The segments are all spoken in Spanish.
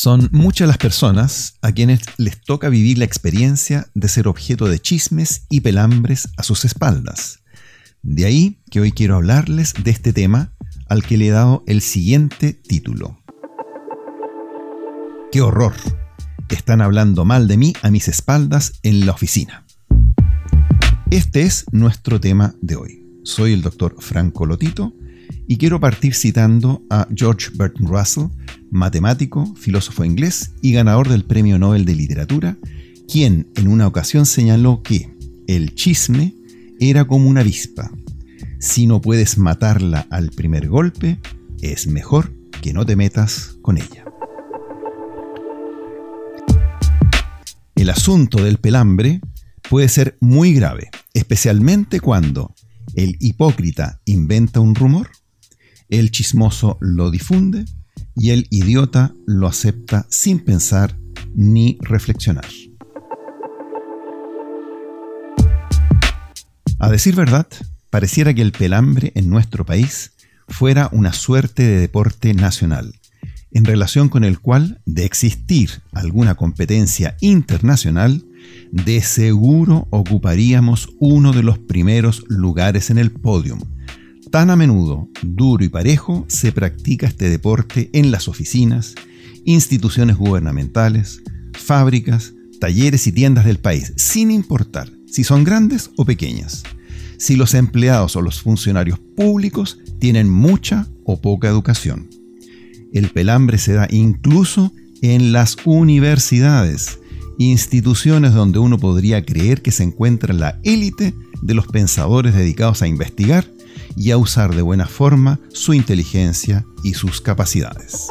Son muchas las personas a quienes les toca vivir la experiencia de ser objeto de chismes y pelambres a sus espaldas. De ahí que hoy quiero hablarles de este tema al que le he dado el siguiente título. ¡Qué horror! Están hablando mal de mí a mis espaldas en la oficina. Este es nuestro tema de hoy. Soy el Dr. Franco Lotito y quiero partir citando a George Bertrand Russell, matemático, filósofo inglés y ganador del Premio Nobel de Literatura, quien en una ocasión señaló que el chisme era como una avispa. Si no puedes matarla al primer golpe, es mejor que no te metas con ella. El asunto del pelambre puede ser muy grave, especialmente cuando el hipócrita inventa un rumor, el chismoso lo difunde y el idiota lo acepta sin pensar ni reflexionar. A decir verdad, pareciera que el pelambre en nuestro país fuera una suerte de deporte nacional, en relación con el cual, de existir alguna competencia internacional, de seguro ocuparíamos uno de los primeros lugares en el podium. Tan a menudo, duro y parejo, se practica este deporte en las oficinas, instituciones gubernamentales, fábricas, talleres y tiendas del país, sin importar si son grandes o pequeñas, si los empleados o los funcionarios públicos tienen mucha o poca educación. El pelambre se da incluso en las universidades, instituciones donde uno podría creer que se encuentra la élite de los pensadores dedicados a investigar y a usar de buena forma su inteligencia y sus capacidades.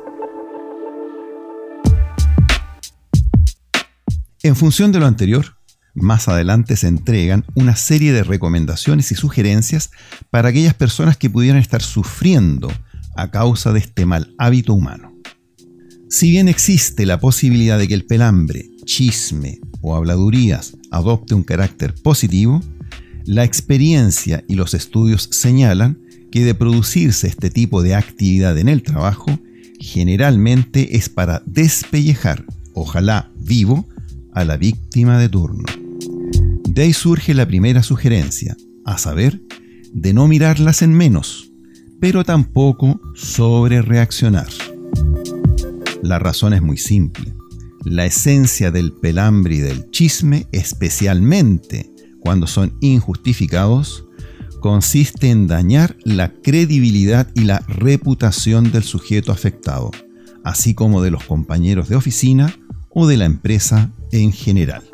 En función de lo anterior, más adelante se entregan una serie de recomendaciones y sugerencias para aquellas personas que pudieran estar sufriendo a causa de este mal hábito humano. Si bien existe la posibilidad de que el pelambre, chisme o habladurías adopte un carácter positivo, la experiencia y los estudios señalan que de producirse este tipo de actividad en el trabajo, generalmente es para despellejar, ojalá vivo, a la víctima de turno. De ahí surge la primera sugerencia, a saber, de no mirarlas en menos, pero tampoco sobrereaccionar. La razón es muy simple. La esencia del pelambre y del chisme, especialmente cuando son injustificados, consiste en dañar la credibilidad y la reputación del sujeto afectado, así como de los compañeros de oficina o de la empresa en general.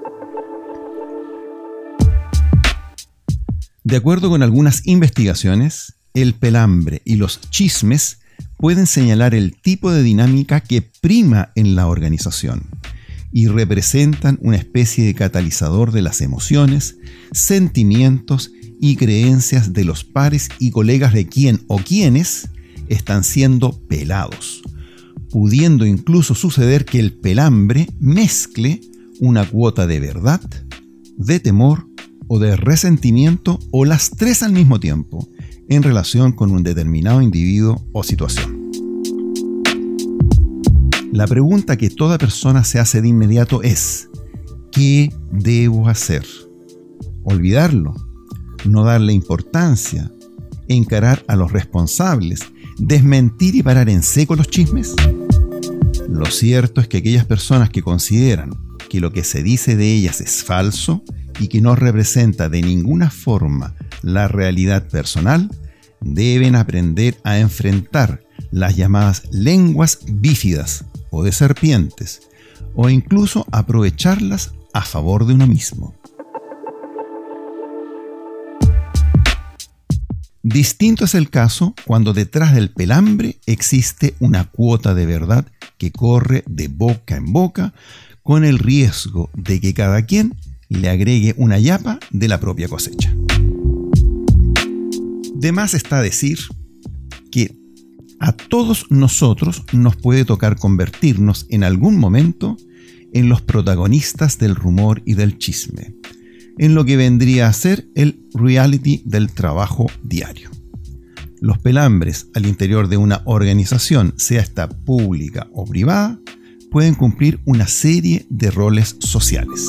De acuerdo con algunas investigaciones, el pelambre y los chismes pueden señalar el tipo de dinámica que prima en la organización y representan una especie de catalizador de las emociones, sentimientos y creencias de los pares y colegas de quien o quienes están siendo pelados, pudiendo incluso suceder que el pelambre mezcle una cuota de verdad, de temor o de resentimiento o las tres al mismo tiempo en relación con un determinado individuo o situación. La pregunta que toda persona se hace de inmediato es: ¿qué debo hacer? ¿Olvidarlo? ¿No darle importancia? ¿Encarar a los responsables? ¿Desmentir y parar en seco los chismes? Lo cierto es que aquellas personas que consideran que lo que se dice de ellas es falso y que no representa de ninguna forma la realidad personal, deben aprender a enfrentar las llamadas lenguas bífidas o de serpientes, o incluso aprovecharlas a favor de uno mismo. Distinto es el caso cuando detrás del pelambre existe una cuota de verdad que corre de boca en boca, con el riesgo de que cada quien le agregue una yapa de la propia cosecha. De más está decir que a todos nosotros nos puede tocar convertirnos en algún momento en los protagonistas del rumor y del chisme, en lo que vendría a ser el reality del trabajo diario. Los pelambres al interior de una organización, sea esta pública o privada, pueden cumplir una serie de roles sociales.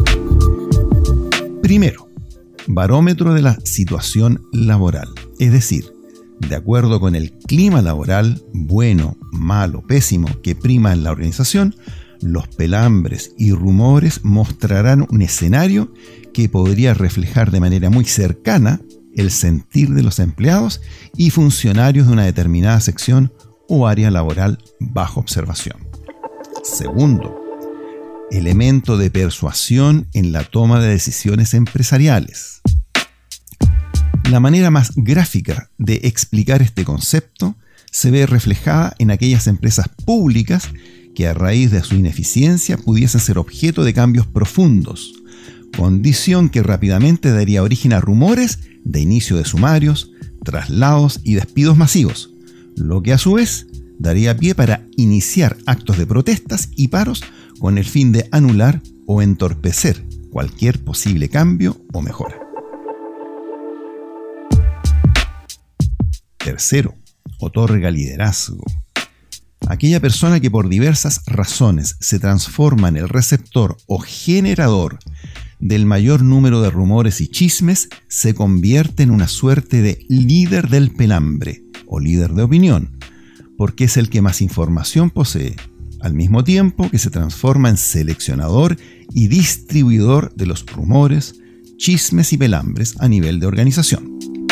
Primero, barómetro de la situación laboral, es decir, de acuerdo con el clima laboral, bueno, malo, pésimo, que prima en la organización, los pelambres y rumores mostrarán un escenario que podría reflejar de manera muy cercana el sentir de los empleados y funcionarios de una determinada sección o área laboral bajo observación. Segundo, elemento de persuasión en la toma de decisiones empresariales. La manera más gráfica de explicar este concepto se ve reflejada en aquellas empresas públicas que a raíz de su ineficiencia pudiesen ser objeto de cambios profundos, condición que rápidamente daría origen a rumores de inicio de sumarios, traslados y despidos masivos, lo que a su vez daría pie para iniciar actos de protestas y paros con el fin de anular o entorpecer cualquier posible cambio o mejora. Tercero, otorga liderazgo. Aquella persona que por diversas razones se transforma en el receptor o generador del mayor número de rumores y chismes se convierte en una suerte de líder del pelambre o líder de opinión, porque es el que más información posee, al mismo tiempo que se transforma en seleccionador y distribuidor de los rumores, chismes y pelambres a nivel de organización.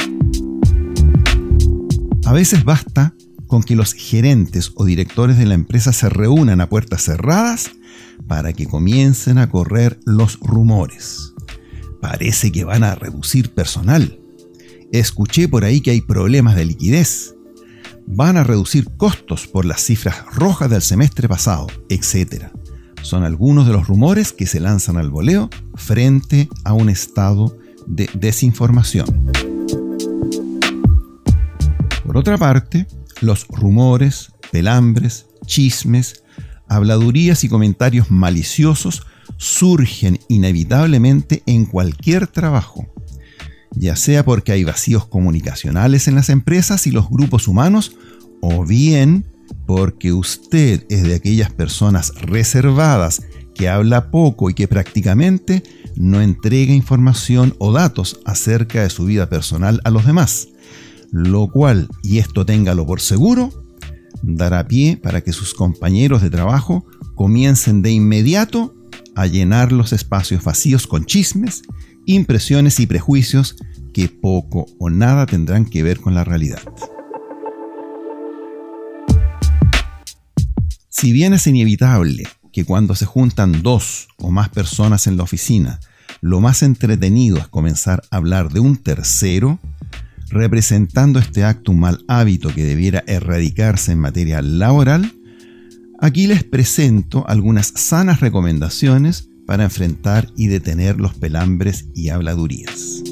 A veces basta con que los gerentes o directores de la empresa se reúnan a puertas cerradas para que comiencen a correr los rumores. Parece que van a reducir personal. Escuché por ahí que hay problemas de liquidez. Van a reducir costos por las cifras rojas del semestre pasado, etc. Son algunos de los rumores que se lanzan al voleo frente a un estado de desinformación. Por otra parte, los rumores, pelambres, chismes, habladurías y comentarios maliciosos surgen inevitablemente en cualquier trabajo, ya sea porque hay vacíos comunicacionales en las empresas y los grupos humanos, o bien porque usted es de aquellas personas reservadas que habla poco y que prácticamente no entrega información o datos acerca de su vida personal a los demás, lo cual, y esto téngalo por seguro, dará pie para que sus compañeros de trabajo comiencen de inmediato a llenar los espacios vacíos con chismes, impresiones y prejuicios que poco o nada tendrán que ver con la realidad. Si bien es inevitable que cuando se juntan 2 o más personas en la oficina, lo más entretenido es comenzar a hablar de un tercero, representando este acto un mal hábito que debiera erradicarse en materia laboral, aquí les presento algunas sanas recomendaciones para enfrentar y detener los pelambres y habladurías.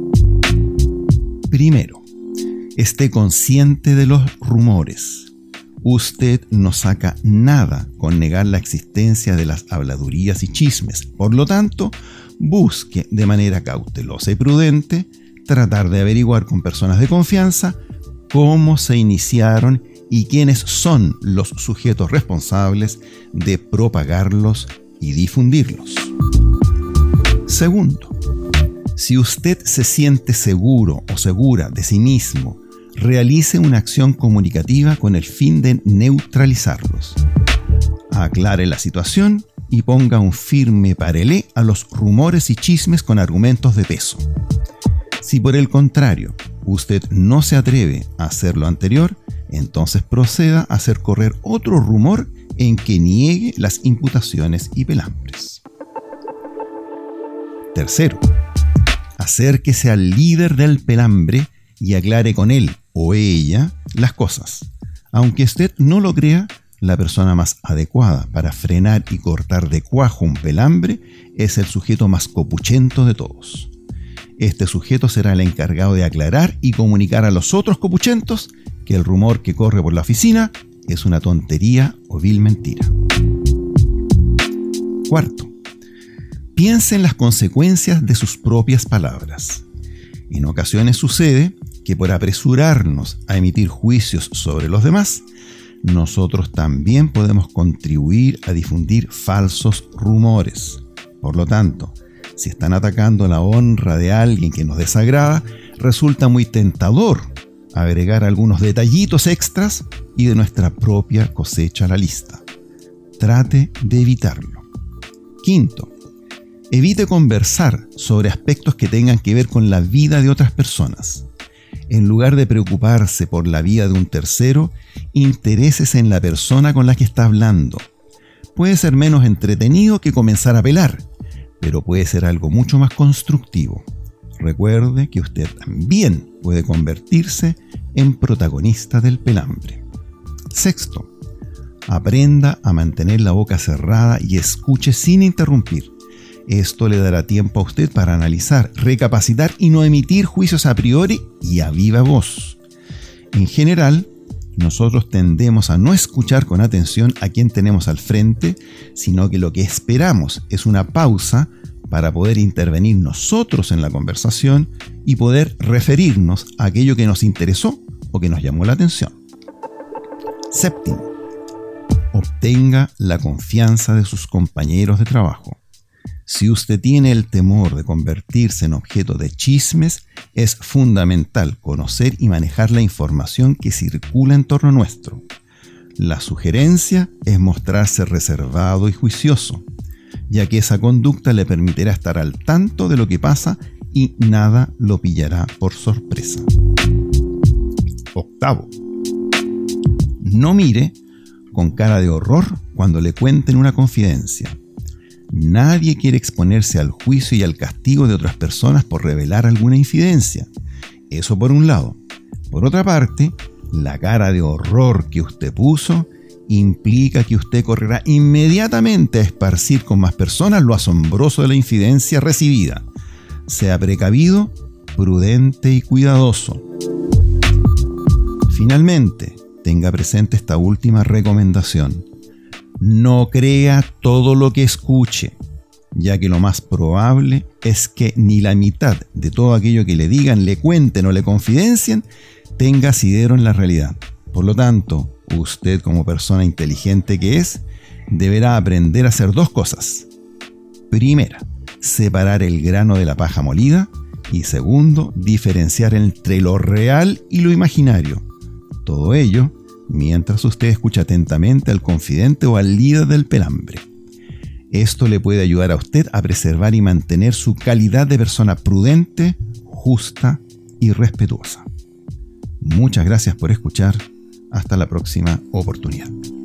Primero, esté consciente de los rumores. Usted no saca nada con negar la existencia de las habladurías y chismes. Por lo tanto, busque de manera cautelosa y prudente tratar de averiguar con personas de confianza cómo se iniciaron y quiénes son los sujetos responsables de propagarlos y difundirlos. Segundo, si usted se siente seguro o segura de sí mismo, realice una acción comunicativa con el fin de neutralizarlos. Aclare la situación y ponga un firme parelé a los rumores y chismes con argumentos de peso. Si por el contrario, usted no se atreve a hacer lo anterior, entonces proceda a hacer correr otro rumor en que niegue las imputaciones y pelambres. Tercero, acérquese al líder del pelambre y aclare con él o ella las cosas. Aunque usted no lo crea, la persona más adecuada para frenar y cortar de cuajo un pelambre es el sujeto más copuchento de todos. Este sujeto será el encargado de aclarar y comunicar a los otros copuchentos que el rumor que corre por la oficina es una tontería o vil mentira. Cuarto, piense en las consecuencias de sus propias palabras. En ocasiones sucede que por apresurarnos a emitir juicios sobre los demás, nosotros también podemos contribuir a difundir falsos rumores. Por lo tanto, si están atacando la honra de alguien que nos desagrada, resulta muy tentador agregar algunos detallitos extras y de nuestra propia cosecha a la lista. Trate de evitarlo. Quinto, evite conversar sobre aspectos que tengan que ver con la vida de otras personas. En lugar de preocuparse por la vida de un tercero, interésese en la persona con la que está hablando. Puede ser menos entretenido que comenzar a pelar, pero puede ser algo mucho más constructivo. Recuerde que usted también puede convertirse en protagonista del pelambre. Sexto, aprenda a mantener la boca cerrada y escuche sin interrumpir. Esto le dará tiempo a usted para analizar, recapacitar y no emitir juicios a priori y a viva voz. En general, nosotros tendemos a no escuchar con atención a quien tenemos al frente, sino que lo que esperamos es una pausa para poder intervenir nosotros en la conversación y poder referirnos a aquello que nos interesó o que nos llamó la atención. Séptimo, obtenga la confianza de sus compañeros de trabajo. Si usted tiene el temor de convertirse en objeto de chismes, es fundamental conocer y manejar la información que circula en torno nuestro. La sugerencia es mostrarse reservado y juicioso, ya que esa conducta le permitirá estar al tanto de lo que pasa y nada lo pillará por sorpresa. Octavo, no mire con cara de horror cuando le cuenten una confidencia. Nadie quiere exponerse al juicio y al castigo de otras personas por revelar alguna infidencia. Eso por un lado. Por otra parte, la cara de horror que usted puso implica que usted correrá inmediatamente a esparcir con más personas lo asombroso de la infidencia recibida. Sea precavido, prudente y cuidadoso. Finalmente, tenga presente esta última recomendación. No crea todo lo que escuche, ya que lo más probable es que ni la mitad de todo aquello que le digan, le cuenten o le confidencien tenga asidero en la realidad. Por lo tanto, usted como persona inteligente que es, deberá aprender a hacer dos cosas. Primera, separar el grano de la paja molida y segundo, diferenciar entre lo real y lo imaginario. Todo ello mientras usted escucha atentamente al confidente o al líder del pelambre. Esto le puede ayudar a usted a preservar y mantener su calidad de persona prudente, justa y respetuosa. Muchas gracias por escuchar. Hasta la próxima oportunidad.